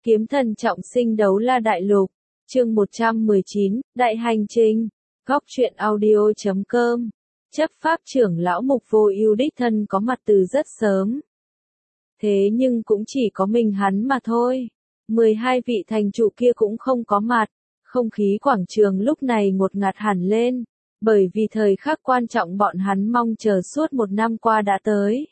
Kiếm thần trọng sinh đấu la đại lục, chương 119, Đại hành trình, góc truyện audio.com. Chấp pháp trưởng lão Mục Vô Ưu đích thân có mặt từ rất sớm. Thế nhưng cũng chỉ có mình hắn mà thôi. 12 vị thành chủ kia cũng không có mặt. Không khí quảng trường lúc này ngột ngạt hẳn lên, bởi vì thời khắc quan trọng bọn hắn mong chờ suốt một năm qua đã tới.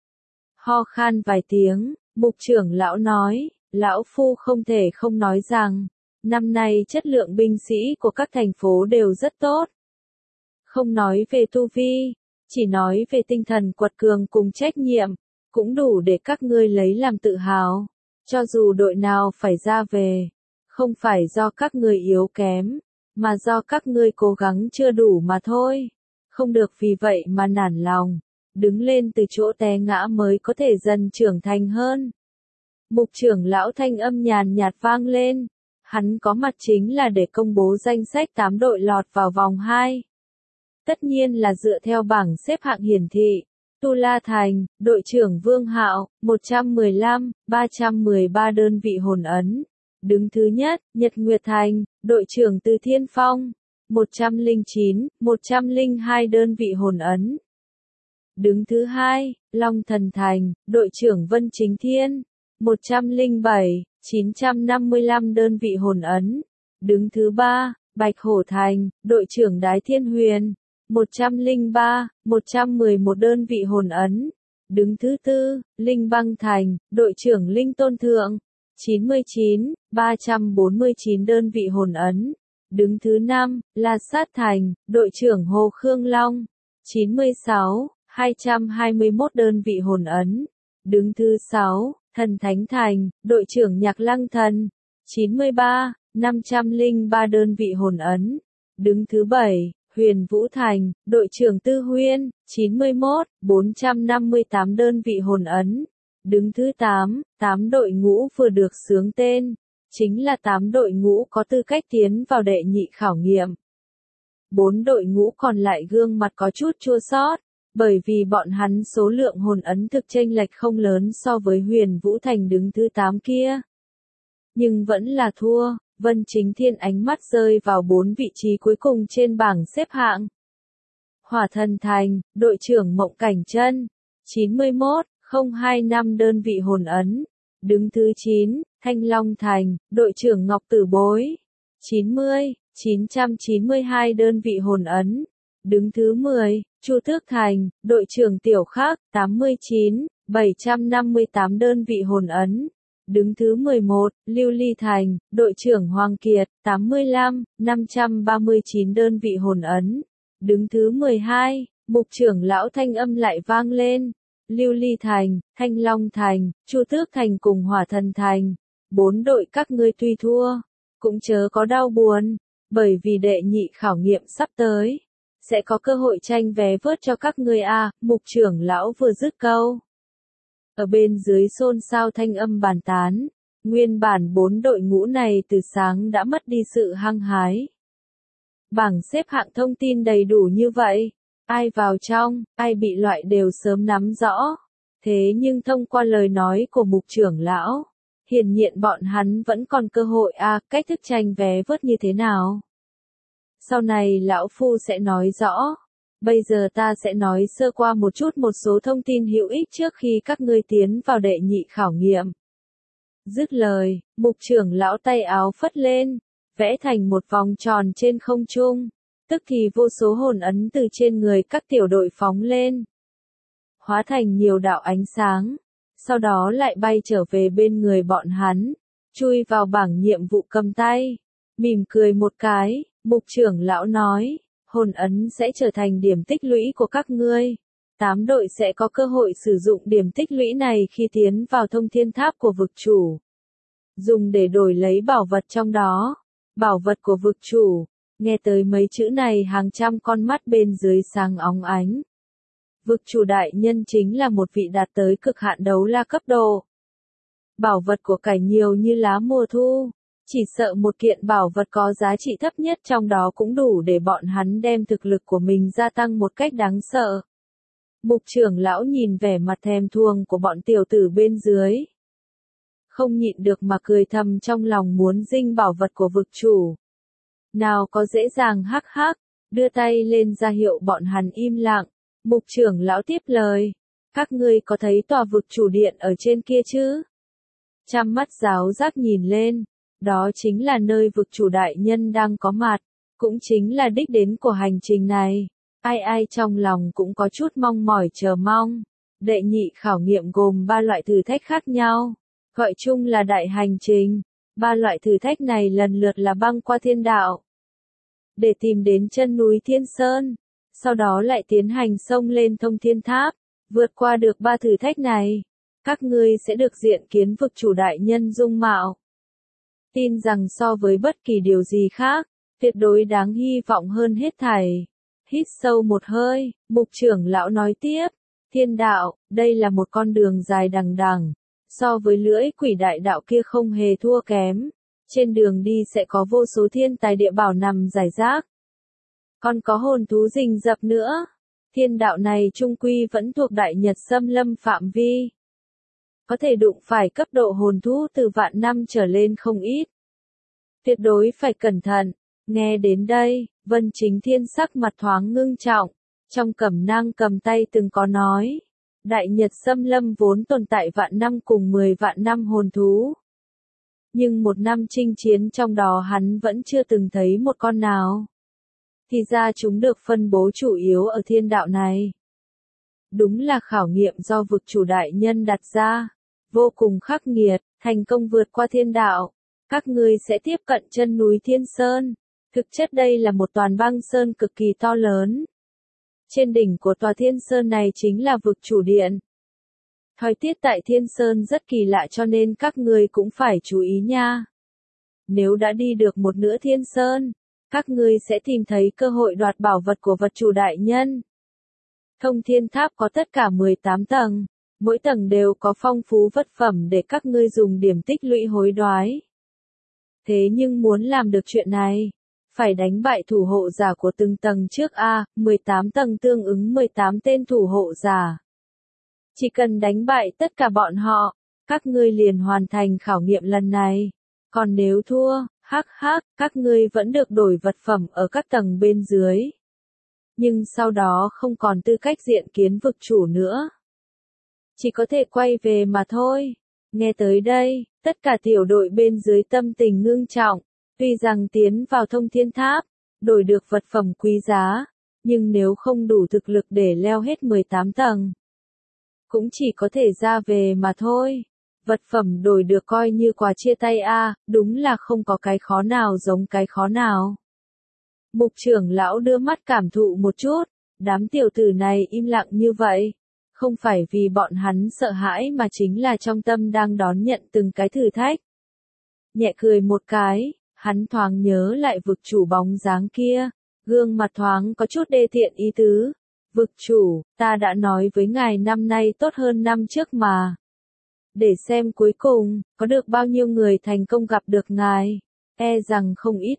Ho khan vài tiếng, Mục trưởng lão nói, lão phu không thể không nói rằng, năm nay chất lượng binh sĩ của các thành phố đều rất tốt. Không nói về tu vi, chỉ nói về tinh thần quật cường cùng trách nhiệm, cũng đủ để các ngươi lấy làm tự hào. Cho dù đội nào phải ra về, không phải do các ngươi yếu kém, mà do các ngươi cố gắng chưa đủ mà thôi. Không được vì vậy mà nản lòng, đứng lên từ chỗ té ngã mới có thể dần trưởng thành hơn. Mục trưởng lão thanh âm nhàn nhạt vang lên, hắn có mặt chính là để công bố danh sách 8 đội lọt vào vòng 2. Tất nhiên là dựa theo bảng xếp hạng hiển thị. Tu La Thành, đội trưởng Vương Hạo, 115, 313 đơn vị hồn ấn. Đứng thứ nhất, Nhật Nguyệt Thành, đội trưởng Từ Thiên Phong, 109, 102 đơn vị hồn ấn. Đứng thứ hai, Long Thần Thành, đội trưởng Vân Chính Thiên, 107, 955 đơn vị hồn ấn. Đứng thứ ba, Bạch Hổ Thành, đội trưởng Đái Thiên Huyền, 103, 111 đơn vị hồn ấn. Đứng thứ tư, Linh Băng Thành, đội trưởng Linh Tôn Thượng, 99, 349 đơn vị hồn ấn. Đứng thứ năm, La Sát Thành, đội trưởng Hồ Khương Long, 96, 221 đơn vị hồn ấn. Đứng thứ sáu, Thần Thánh Thành, đội trưởng Nhạc Lăng Thần, 93, 503 đơn vị hồn ấn. Đứng thứ bảy, Huyền Vũ Thành, đội trưởng Tư Huyên, 91, 458 đơn vị hồn ấn. Đứng thứ 8, 8 đội ngũ vừa được xướng tên, chính là 8 đội ngũ có tư cách tiến vào đệ nhị khảo nghiệm. 4 đội ngũ còn lại gương mặt có chút chua xót, bởi vì bọn hắn số lượng hồn ấn thực chênh lệch không lớn so với Huyền Vũ Thành đứng thứ 8 kia. Nhưng vẫn là thua. Vân Chính Thiên ánh mắt rơi vào 4 vị trí cuối cùng trên bảng xếp hạng. Hỏa Thần Thành, đội trưởng Mộng Cảnh Chân, 91, 025 đơn vị hồn ấn. Đứng thứ 9, Thanh Long Thành, đội trưởng Ngọc Tử Bối, 90, 992 đơn vị hồn ấn. Đứng thứ 10, Chu Tước Thành, đội trưởng Tiểu Khắc, 89, 758 đơn vị hồn ấn. Đứng thứ 11, Lưu Ly Thành, đội trưởng Hoàng Kiệt, 85, 539 đơn vị hồn ấn. Đứng thứ 12, Mục trưởng lão thanh âm lại vang lên. Lưu Ly Thành, Thanh Long Thành, Chu Tước Thành cùng Hỏa Thần Thành. 4 đội các ngươi tuy thua, cũng chớ có đau buồn, bởi vì đệ nhị khảo nghiệm sắp tới. Sẽ có cơ hội tranh vé vớt cho các ngươi à, Mục trưởng lão vừa dứt câu. Ở bên dưới xôn xao thanh âm bàn tán, nguyên bản 4 đội ngũ này từ sáng đã mất đi sự hăng hái. Bảng xếp hạng thông tin đầy đủ như vậy, ai vào trong, ai bị loại đều sớm nắm rõ. Thế nhưng thông qua lời nói của Mục trưởng lão, hiển nhiên bọn hắn vẫn còn cơ hội à, cách thức tranh vé vớt như thế nào. Sau này lão phu sẽ nói rõ. Bây giờ ta sẽ nói sơ qua một số thông tin hữu ích trước khi các ngươi tiến vào đệ nhị khảo nghiệm. Dứt lời, Mục trưởng lão tay áo phất lên, vẽ thành một vòng tròn trên không trung, tức thì vô số hồn ấn từ trên người các tiểu đội phóng lên, hóa thành nhiều đạo ánh sáng, sau đó lại bay trở về bên người bọn hắn, chui vào bảng nhiệm vụ cầm tay. Mỉm cười một cái, Mục trưởng lão nói, hồn ấn sẽ trở thành điểm tích lũy của các ngươi. 8 đội sẽ có cơ hội sử dụng điểm tích lũy này khi tiến vào thông thiên tháp của vực chủ. Dùng để đổi lấy bảo vật trong đó. Bảo vật của vực chủ. Nghe tới mấy chữ này hàng trăm con mắt bên dưới sáng óng ánh. Vực chủ đại nhân chính là một vị đạt tới cực hạn đấu la cấp độ. Bảo vật của cải nhiều như lá mùa thu. Chỉ sợ một kiện bảo vật có giá trị thấp nhất trong đó cũng đủ để bọn hắn đem thực lực của mình gia tăng một cách đáng sợ. Mục trưởng lão nhìn vẻ mặt thèm thuồng của bọn tiểu tử bên dưới. không nhịn được mà cười thầm trong lòng muốn dinh bảo vật của vực chủ. Nào có dễ dàng hắc hắc, đưa tay lên ra hiệu bọn hắn im lặng, mục trưởng lão tiếp lời. Các ngươi có thấy tòa vực chủ điện ở trên kia chứ? Trăm mắt giáo giác nhìn lên, đó chính là nơi vực chủ đại nhân đang có mặt, cũng chính là đích đến của hành trình này. Ai ai trong lòng cũng có chút mong mỏi chờ mong. Đệ nhị khảo nghiệm gồm 3 loại thử thách khác nhau, gọi chung là đại hành trình. 3 loại thử thách này lần lượt là băng qua thiên đạo, để tìm đến chân núi Thiên Sơn, sau đó lại tiến hành xông lên Thông Thiên Tháp. Vượt qua được 3 thử thách này, các ngươi sẽ được diện kiến vực chủ đại nhân dung mạo. Tin rằng so với bất kỳ điều gì khác, tuyệt đối đáng hy vọng hơn hết thảy. Hít sâu một hơi, mục trưởng lão nói tiếp, thiên đạo, đây là một con đường dài đằng đằng, so với lưỡi quỷ đại đạo kia không hề thua kém. Trên đường đi sẽ có vô số thiên tài địa bảo nằm rải rác. Còn có hồn thú rình rập nữa. Thiên đạo này trung quy vẫn thuộc đại nhật xâm lâm phạm vi. Có thể đụng phải cấp độ hồn thú từ vạn năm trở lên không ít. Tuyệt đối phải cẩn thận. Nghe đến đây, Vân Chính Thiên sắc mặt thoáng ngưng trọng. Trong cẩm nang cầm tay từng có nói. Đại nhật xâm lâm vốn tồn tại vạn năm cùng 10 vạn năm hồn thú. Nhưng một năm chinh chiến trong đó hắn vẫn chưa từng thấy một con nào. Thì ra chúng được phân bố chủ yếu ở thiên đạo này. Đúng là khảo nghiệm do vực chủ đại nhân đặt ra. Vô cùng khắc nghiệt, thành công vượt qua thiên đạo. Các ngươi sẽ tiếp cận chân núi Thiên Sơn. Thực chất đây là một toàn băng sơn cực kỳ to lớn. Trên đỉnh của tòa Thiên Sơn này chính là vực chủ điện. Thời tiết tại Thiên Sơn rất kỳ lạ cho nên các ngươi cũng phải chú ý nha. Nếu đã đi được một nửa Thiên Sơn, các ngươi sẽ tìm thấy cơ hội đoạt bảo vật của vật chủ đại nhân. Thông Thiên Tháp có tất cả 18 tầng, mỗi tầng đều có phong phú vật phẩm để các ngươi dùng điểm tích lũy hối đoái. Thế nhưng muốn làm được chuyện này, phải đánh bại thủ hộ giả của từng tầng trước 18 tầng tương ứng 18 tên thủ hộ giả. Chỉ cần đánh bại tất cả bọn họ, các ngươi liền hoàn thành khảo nghiệm lần này. Còn nếu thua, các ngươi vẫn được đổi vật phẩm ở các tầng bên dưới. Nhưng sau đó không còn tư cách diện kiến vực chủ nữa. Chỉ có thể quay về mà thôi. Nghe tới đây, tất cả tiểu đội bên dưới tâm tình ngưng trọng. Tuy rằng tiến vào Thông Thiên Tháp, đổi được vật phẩm quý giá, nhưng nếu không đủ thực lực để leo hết 18 tầng, cũng chỉ có thể ra về mà thôi. Vật phẩm đổi được coi như quà chia tay đúng là không có cái khó nào giống cái khó nào. Mục trưởng lão đưa mắt cảm thụ một chút, đám tiểu tử này im lặng như vậy. Không phải vì bọn hắn sợ hãi mà chính là trong tâm đang đón nhận từng cái thử thách. Nhẹ cười một cái, hắn thoáng nhớ lại vực chủ bóng dáng kia, gương mặt thoáng có chút đê tiện ý tứ. Vực chủ, ta đã nói với ngài năm nay tốt hơn năm trước mà. Để xem cuối cùng, có được bao nhiêu người thành công gặp được ngài. E rằng không ít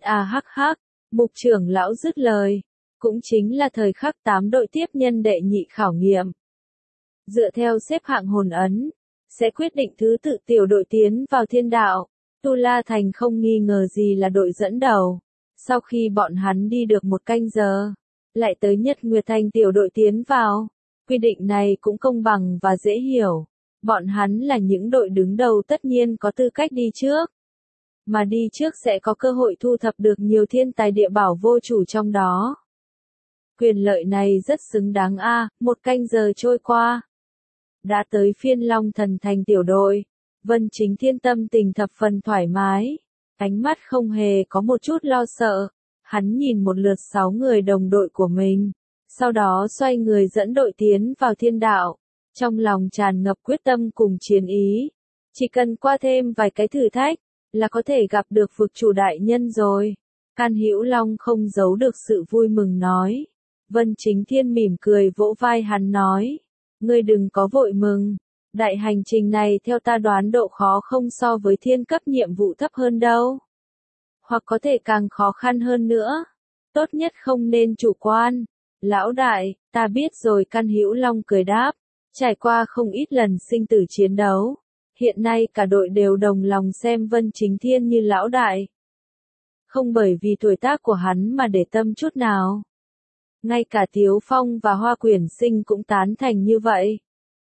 mục trưởng lão dứt lời. Cũng chính là thời khắc 8 đội tiếp nhân đệ nhị khảo nghiệm. Dựa theo xếp hạng hồn ấn, sẽ quyết định thứ tự tiểu đội tiến vào thiên đạo. Tu La Thành không nghi ngờ gì là đội dẫn đầu. Sau khi bọn hắn đi được một canh giờ, lại tới Nhật Nguyệt Thành tiểu đội tiến vào. Quy định này cũng công bằng và dễ hiểu. Bọn hắn là những đội đứng đầu tất nhiên có tư cách đi trước. Mà đi trước sẽ có cơ hội thu thập được nhiều thiên tài địa bảo vô chủ trong đó. Quyền lợi này rất xứng đáng một canh giờ trôi qua. Đã tới phiên Long Thần Thành tiểu đội. Vân Chính Thiên tâm tình thập phần thoải mái. Ánh mắt không hề có một chút lo sợ. Hắn nhìn một lượt 6 người đồng đội của mình. Sau đó xoay người dẫn đội tiến vào thiên đạo. Trong lòng tràn ngập quyết tâm cùng chiến ý. Chỉ cần qua thêm vài cái thử thách, là có thể gặp được vực chủ đại nhân rồi. Can Hữu Long không giấu được sự vui mừng nói. Vân Chính Thiên mỉm cười vỗ vai hắn nói. Ngươi đừng có vội mừng. Đại hành trình này theo ta đoán độ khó không so với thiên cấp nhiệm vụ thấp hơn đâu. Hoặc có thể càng khó khăn hơn nữa. Tốt nhất không nên chủ quan. Lão đại, ta biết rồi. Can Hữu Long cười đáp. Trải qua không ít lần sinh tử chiến đấu, Hiện nay cả đội đều đồng lòng xem Vân Chính Thiên như lão đại. Không bởi vì tuổi tác của hắn mà để tâm chút nào. Ngay cả Tiếu Phong và Hoa Quyển Sinh cũng tán thành như vậy.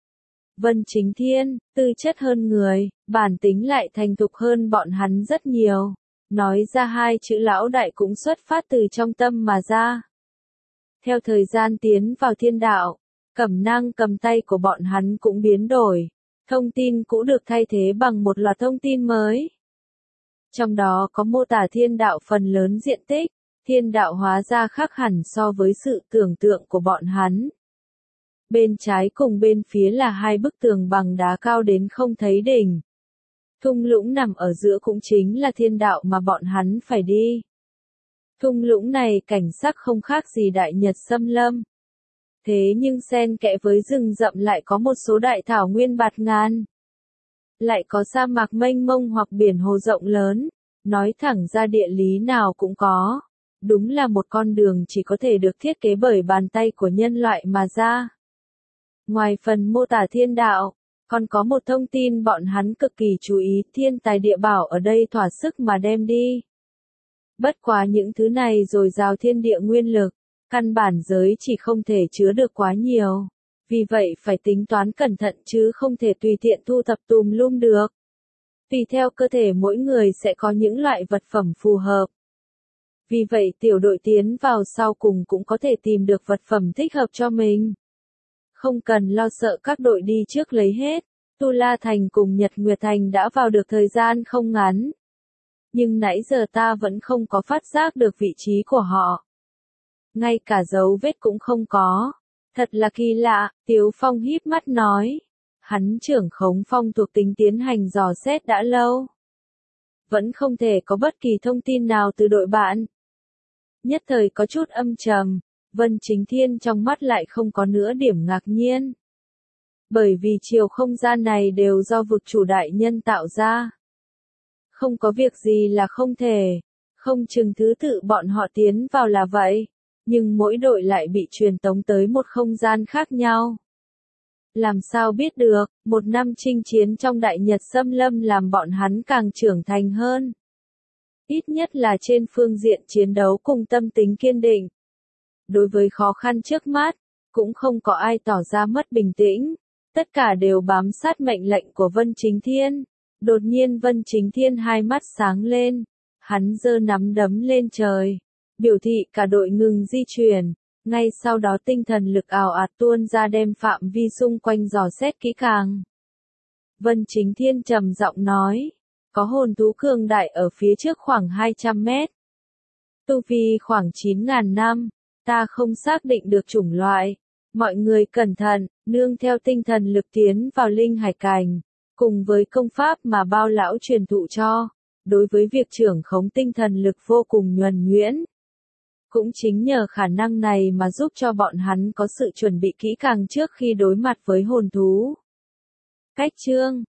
Vân Chính Thiên, tư chất hơn người, bản tính lại thành thục hơn bọn hắn rất nhiều. Nói ra hai chữ lão đại cũng xuất phát từ trong tâm mà ra. Theo thời gian tiến vào thiên đạo, cẩm nang cầm tay của bọn hắn cũng biến đổi. Thông tin cũ được thay thế bằng một loạt thông tin mới. Trong đó có mô tả thiên đạo phần lớn diện tích, thiên đạo hóa ra khác hẳn so với sự tưởng tượng của bọn hắn. Bên trái cùng bên phía là hai bức tường bằng đá cao đến không thấy đỉnh. Thung lũng nằm ở giữa cũng chính là thiên đạo mà bọn hắn phải đi. Thung lũng này cảnh sắc không khác gì đại nhật xâm lâm. Thế nhưng xen kẽ với rừng rậm lại có một số đại thảo nguyên bạt ngàn. Lại có sa mạc mênh mông hoặc biển hồ rộng lớn. Nói thẳng ra địa lý nào cũng có. Đúng là một con đường chỉ có thể được thiết kế bởi bàn tay của nhân loại mà ra. Ngoài phần mô tả thiên đạo, còn có một thông tin bọn hắn cực kỳ chú ý, thiên tài địa bảo ở đây thỏa sức mà đem đi. Bất quá những thứ này rồi rào thiên địa nguyên lực, căn bản giới chỉ không thể chứa được quá nhiều. Vì vậy phải tính toán cẩn thận chứ không thể tùy tiện thu thập tùm lum được. Tùy theo cơ thể mỗi người sẽ có những loại vật phẩm phù hợp. Vì vậy tiểu đội tiến vào sau cùng cũng có thể tìm được vật phẩm thích hợp cho mình. Không cần lo sợ các đội đi trước lấy hết. Tu La Thành cùng Nhật Nguyệt Thành đã vào được thời gian không ngắn. Nhưng nãy giờ ta vẫn không có phát giác được vị trí của họ. Ngay cả dấu vết cũng không có. Thật là kỳ lạ, Tiếu Phong híp mắt nói. Hắn trưởng khống phong thuộc tính tiến hành dò xét đã lâu. Vẫn không thể có bất kỳ thông tin nào từ đội bạn. Nhất thời có chút âm trầm, Vân Chính Thiên trong mắt lại không có nửa điểm ngạc nhiên. Bởi vì chiều không gian này đều do vực chủ đại nhân tạo ra. Không có việc gì là không thể, không chừng thứ tự bọn họ tiến vào là vậy, nhưng mỗi đội lại bị truyền tống tới một không gian khác nhau. Làm sao biết được, một năm chinh chiến trong đại nhật xâm lâm làm bọn hắn càng trưởng thành hơn. Ít nhất là trên phương diện chiến đấu cùng tâm tính kiên định. Đối với khó khăn trước mắt, cũng không có ai tỏ ra mất bình tĩnh. Tất cả đều bám sát mệnh lệnh của Vân Chính Thiên. Đột nhiên Vân Chính Thiên hai mắt sáng lên. Hắn giơ nắm đấm lên trời. Biểu thị cả đội ngừng di chuyển. Ngay sau đó tinh thần lực ào ạt tuôn ra đem phạm vi xung quanh dò xét kỹ càng. Vân Chính Thiên trầm giọng nói. Có hồn thú cường đại ở phía trước khoảng 200 mét. Tu vi khoảng 9.000 năm. Ta không xác định được chủng loại. Mọi người cẩn thận, nương theo tinh thần lực tiến vào linh hải cảnh. Cùng với công pháp mà bao lão truyền thụ cho. Đối với việc trưởng khống tinh thần lực vô cùng nhuần nhuyễn. Cũng chính nhờ khả năng này mà giúp cho bọn hắn có sự chuẩn bị kỹ càng trước khi đối mặt với hồn thú. Cách chương